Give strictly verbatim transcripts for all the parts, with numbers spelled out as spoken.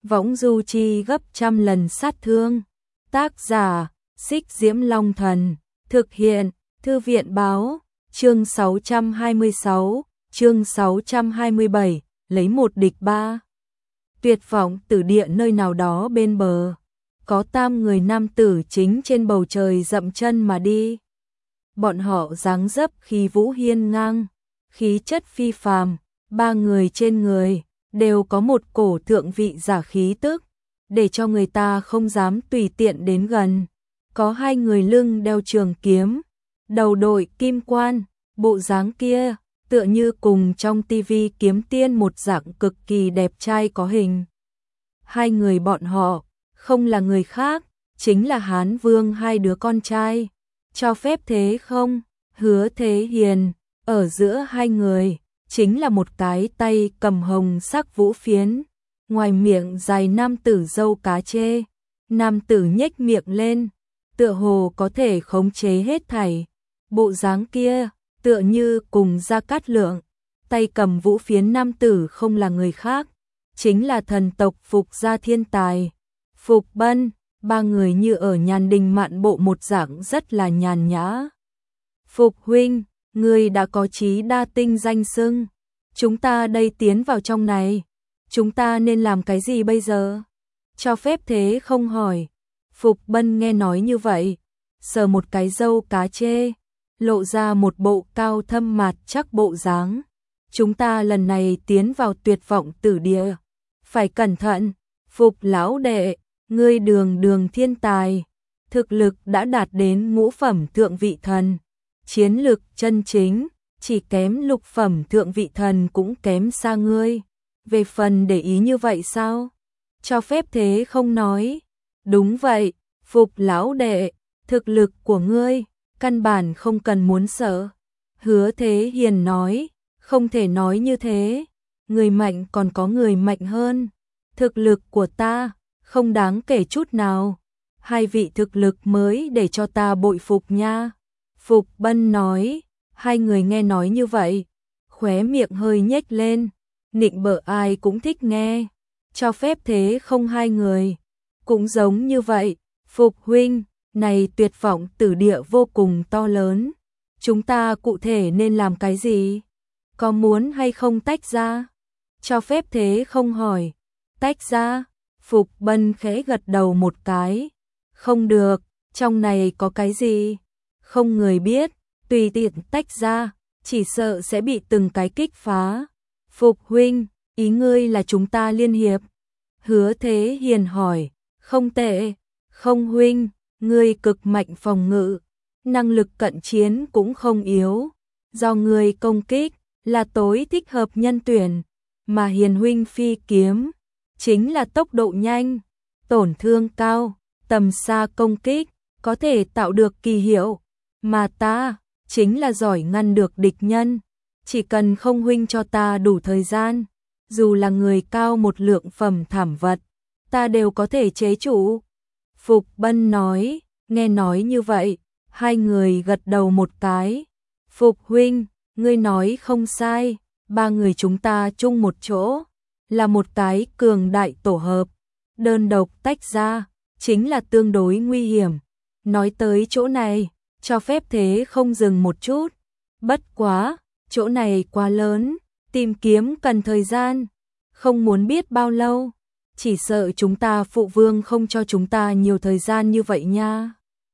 võng du chi gấp trăm lần sát thương. Tác giả, Xích Diễm Long Thần, thực hiện, Thư viện báo, chương sáu trăm hai mươi sáu, chương sáu trăm hai mươi bảy, lấy một địch ba. Tuyệt vọng tử địa nơi nào đó bên bờ, có tam người nam tử chính trên bầu trời dậm chân mà đi. Bọn họ dáng dấp khí vũ hiên ngang, khí chất phi phàm, ba người trên người đều có một cổ thượng vị giả khí tức, để cho người ta không dám tùy tiện đến gần. Có hai người lưng đeo trường kiếm, đầu đội kim quan, bộ dáng kia tựa như cùng trong tivi kiếm tiên một dạng cực kỳ đẹp trai có hình. Hai người bọn họ không là người khác, chính là Hán Vương hai đứa con trai. Cho phép thế không? Hứa Thế Hiền, ở giữa hai người chính là một cái tay cầm hồng sắc vũ phiến, ngoài miệng dài nam tử râu cá chê. Nam tử nhếch miệng lên, tựa hồ có thể khống chế hết thảy. Bộ dáng kia tựa như cùng Gia Cát Lượng. Tay cầm vũ phiến nam tử không là người khác, chính là thần tộc Phục gia thiên tài Phục Bân. Ba người như ở nhàn đình mạn bộ một dạng rất là nhàn nhã. Phục huynh, người đã có chí đa tinh danh xưng, chúng ta đây tiến vào trong này, chúng ta nên làm cái gì bây giờ? Cho phép thế không hỏi. Phục Bân nghe nói như vậy, sờ một cái râu cá chê, lộ ra một bộ cao thâm mạt chắc bộ dáng. Chúng ta lần này tiến vào tuyệt vọng tử địa, phải cẩn thận. Phục lão đệ, ngươi đường đường thiên tài, thực lực đã đạt đến ngũ phẩm thượng vị thần, chiến lực chân chính, chỉ kém lục phẩm thượng vị thần cũng kém xa ngươi. Về phần để ý như vậy sao? Cho phép thế không nói. Đúng vậy, Phục lão đệ, thực lực của ngươi căn bản không cần muốn sợ. Hứa Thế Hiền nói, không thể nói như thế, người mạnh còn có người mạnh hơn. Thực lực của ta không đáng kể chút nào, hai vị thực lực mới để cho ta bội phục nha. Phục Bân nói. Hai người nghe nói như vậy, khóe miệng hơi nhếch lên, nịnh bợ ai cũng thích nghe. Cho phép thế không hai người cũng giống như vậy. Phục huynh, này tuyệt vọng tử địa vô cùng to lớn, chúng ta cụ thể nên làm cái gì? Có muốn hay không tách ra? Cho phép thế không hỏi. Tách ra? Phục Bân khẽ gật đầu một cái. Không được, trong này có cái gì? Không người biết, tùy tiện tách ra, chỉ sợ sẽ bị từng cái kích phá. Phục huynh, ý ngươi là chúng ta liên hiệp? Hứa Thế Hiền hỏi. Không tệ. Không huynh, ngươi cực mạnh phòng ngự, năng lực cận chiến cũng không yếu. Do ngươi công kích là tối thích hợp nhân tuyển, mà Hiền huynh phi kiếm chính là tốc độ nhanh, tổn thương cao, tầm xa công kích có thể tạo được kỳ hiệu, mà ta chính là giỏi ngăn được địch nhân. Chỉ cần không huynh cho ta đủ thời gian, dù là người cao một lượng phẩm thảm vật, ta đều có thể chế trụ. Phục Bân nói. Nghe nói như vậy, hai người gật đầu một cái. Phục huynh, ngươi nói không sai, ba người chúng ta chung một chỗ là một cái cường đại tổ hợp, đơn độc tách ra chính là tương đối nguy hiểm. Nói tới chỗ này, cho phép thế không dừng một chút. Bất quá, chỗ này quá lớn, tìm kiếm cần thời gian, không muốn biết bao lâu. Chỉ sợ chúng ta phụ vương không cho chúng ta nhiều thời gian như vậy nha.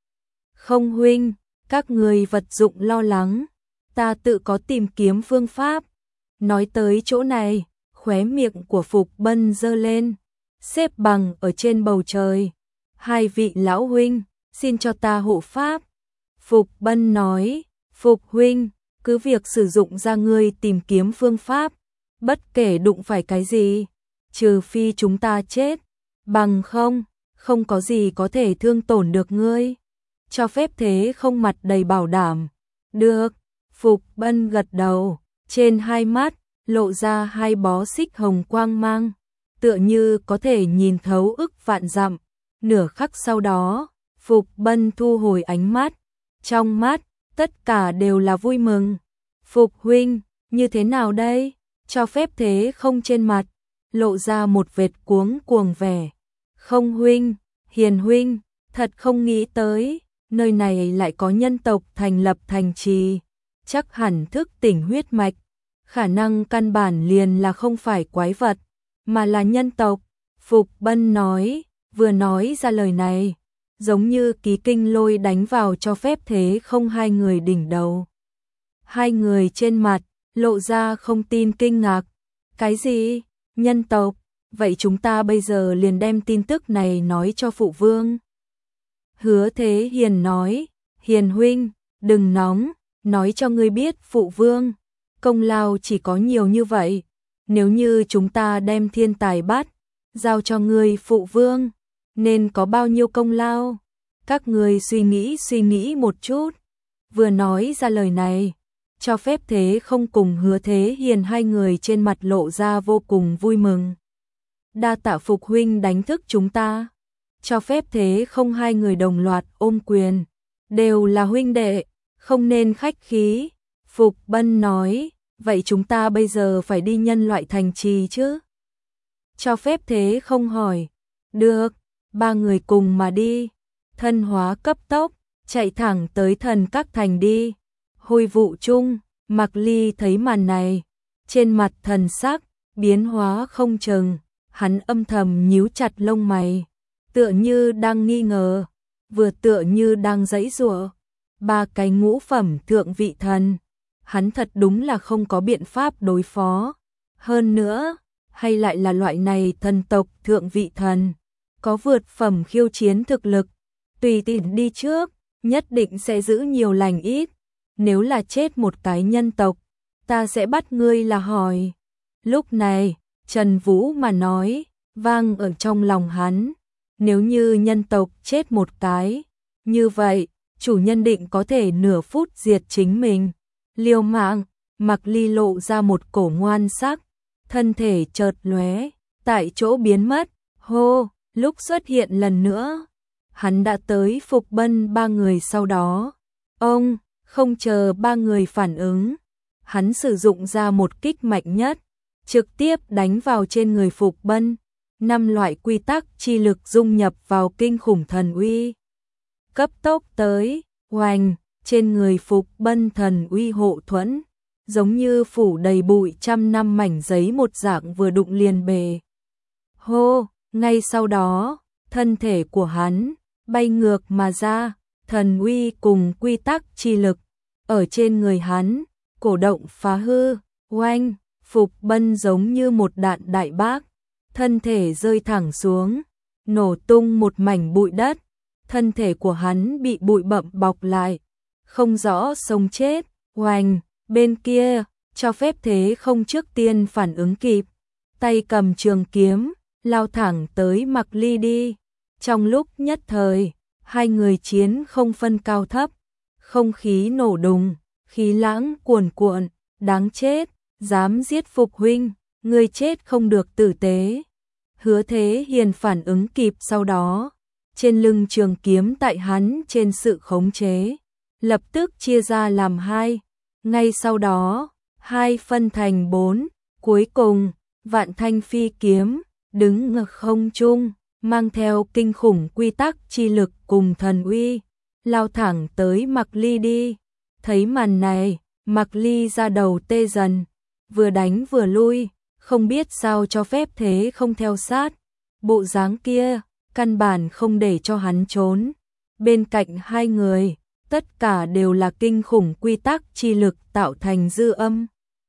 Không huynh, các người vật dụng lo lắng, ta tự có tìm kiếm phương pháp. Nói tới chỗ này, khóe miệng của Phục Bân giơ lên, xếp bằng ở trên bầu trời. Hai vị lão huynh, xin cho ta hộ pháp. Phục Bân nói. Phục huynh, cứ việc sử dụng ra ngươi tìm kiếm phương pháp, bất kể đụng phải cái gì, trừ phi chúng ta chết, bằng không, không có gì có thể thương tổn được ngươi. Cho phép thế không mặt đầy bảo đảm. Được. Phục Bân gật đầu, trên hai mắt lộ ra hai bó xích hồng quang mang, tựa như có thể nhìn thấu ức vạn dặm. Nửa khắc sau đó, Phục Bân thu hồi ánh mắt, trong mắt tất cả đều là vui mừng. Phục huynh, như thế nào đây? Cho phép thế không trên mặt lộ ra một vệt cuống cuồng vẻ. Không huynh, Hiền huynh, thật không nghĩ tới, nơi này lại có nhân tộc thành lập thành trì, chắc hẳn thức tỉnh huyết mạch, khả năng căn bản liền là không phải quái vật, mà là nhân tộc. Phục Bân nói, vừa nói ra lời này, giống như ký kinh lôi đánh vào cho phép thế không hai người đỉnh đầu. Hai người trên mặt, lộ ra không tin kinh ngạc. Cái gì? Nhân tộc? Vậy chúng ta bây giờ liền đem tin tức này nói cho phụ vương. Hứa Thế Hiền nói, Hiền huynh, đừng nóng, nói cho ngươi biết phụ vương, công lao chỉ có nhiều như vậy, nếu như chúng ta đem thiên tài bắt, giao cho ngươi phụ vương, nên có bao nhiêu công lao? Các ngươi suy nghĩ suy nghĩ một chút. Vừa nói ra lời này, cho phép thế không cùng Hứa Thế Hiền hai người trên mặt lộ ra vô cùng vui mừng. Đa tạ Phục huynh đánh thức chúng ta. Cho phép thế không hai người đồng loạt ôm quyền, đều là huynh đệ, không nên khách khí. Phục Bân nói, vậy chúng ta bây giờ phải đi nhân loại thành trì chứ? Cho phép thế không hỏi, được, ba người cùng mà đi. Thân hóa cấp tốc, chạy thẳng tới thần các thành đi. Hồi vụ chung, Mạc Ly thấy màn này, trên mặt thần sắc, biến hóa không chừng, hắn âm thầm nhíu chặt lông mày, tựa như đang nghi ngờ, vừa tựa như đang giãy giụa. Ba cái ngũ phẩm thượng vị thần, hắn thật đúng là không có biện pháp đối phó. Hơn nữa, hay lại là loại này thần tộc thượng vị thần, có vượt phẩm khiêu chiến thực lực, tùy tiện đi trước, nhất định sẽ giữ nhiều lành ít. Nếu là chết một cái nhân tộc, ta sẽ bắt ngươi là hỏi. Lúc này, Trần Vũ mà nói, vang ở trong lòng hắn. Nếu như nhân tộc chết một cái, như vậy, chủ nhân định có thể nửa phút diệt chính mình. Liều mạng, Mạc Ly lộ ra một cổ ngoan sắc, thân thể chợt lóe, tại chỗ biến mất. Hô, lúc xuất hiện lần nữa, hắn đã tới Phục Bân ba người sau đó. Ông, không chờ ba người phản ứng, hắn sử dụng ra một kích mạnh nhất, trực tiếp đánh vào trên người Phục Bân. Năm loại quy tắc chi lực dung nhập vào kinh khủng thần uy. Cấp tốc tới, oanh, trên người Phục Bân thần uy hộ thuẫn, giống như phủ đầy bụi trăm năm mảnh giấy một dạng vừa đụng liền bề. Hô, ngay sau đó, thân thể của hắn bay ngược mà ra, thần uy cùng quy tắc chi lực ở trên người hắn cổ động phá hư. Oanh, Phục Bân giống như một đạn đại bác, thân thể rơi thẳng xuống, nổ tung một mảnh bụi đất, thân thể của hắn bị bụi bặm bọc lại, không rõ sống chết. Oanh, bên kia, cho phép thế không trước tiên phản ứng kịp, tay cầm trường kiếm, lao thẳng tới Mạc Ly đi. Trong lúc nhất thời, hai người chiến không phân cao thấp, không khí nổ đùng, khí lãng cuồn cuộn, đáng chết, dám giết Phục huynh, ngươi chết không được tử tế. Hứa Thế Hiền phản ứng kịp sau đó, trên lưng trường kiếm tại hắn trên sự khống chế, lập tức chia ra làm hai, ngay sau đó, hai phân thành bốn, cuối cùng, Vạn Thanh Phi kiếm, đứng ngược không trung, mang theo kinh khủng quy tắc chi lực cùng thần uy, lao thẳng tới Mạc Ly đi. Thấy màn này, Mạc Ly ra đầu tê dần, vừa đánh vừa lui, không biết sao cho phép thế không theo sát. Bộ dáng kia, căn bản không để cho hắn trốn. Bên cạnh hai người, tất cả đều là kinh khủng quy tắc chi lực tạo thành dư âm.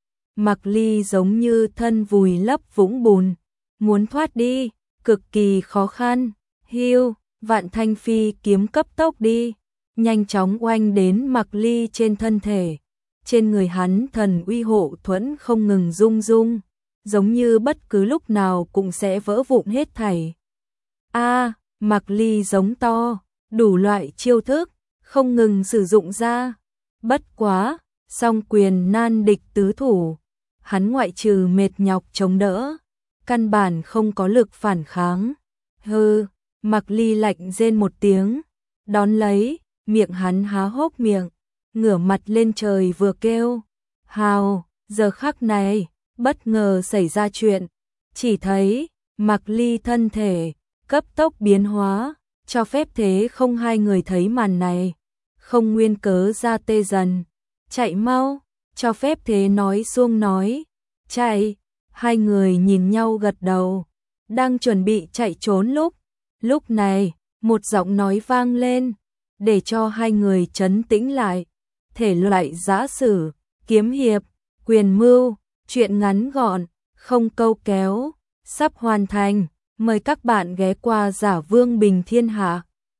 Mạc Ly giống như thân vùi lấp vũng bùn, muốn thoát đi, cực kỳ khó khăn. Hiu, Vạn Thanh Phi kiếm cấp tốc đi, nhanh chóng oanh đến Mạc Ly trên thân thể. Trên người hắn thần uy hộ thuẫn không ngừng rung rung, giống như bất cứ lúc nào cũng sẽ vỡ vụn hết thảy. A, à, Mạc Ly giống to, đủ loại chiêu thức không ngừng sử dụng ra. Bất quá, song quyền nan địch tứ thủ, hắn ngoại trừ mệt nhọc chống đỡ, căn bản không có lực phản kháng. Hừ, Mạc Ly lạnh rên một tiếng, đón lấy, miệng hắn há hốc miệng, ngửa mặt lên trời vừa kêu. Hào, giờ khắc này, bất ngờ xảy ra chuyện, chỉ thấy Mạc Ly thân thể cấp tốc biến hóa, cho phép thế không hai người thấy màn này, không nguyên cớ ra tê dần, chạy mau, cho phép thế nói xuông nói, chạy, hai người nhìn nhau gật đầu, đang chuẩn bị chạy trốn lúc, lúc này, một giọng nói vang lên, để cho hai người trấn tĩnh lại, thể loại giã sử, kiếm hiệp, quyền mưu, truyện ngắn gọn, không câu kéo, sắp hoàn thành, mời các bạn ghé qua Giả Vương Bình Thiên Hạ.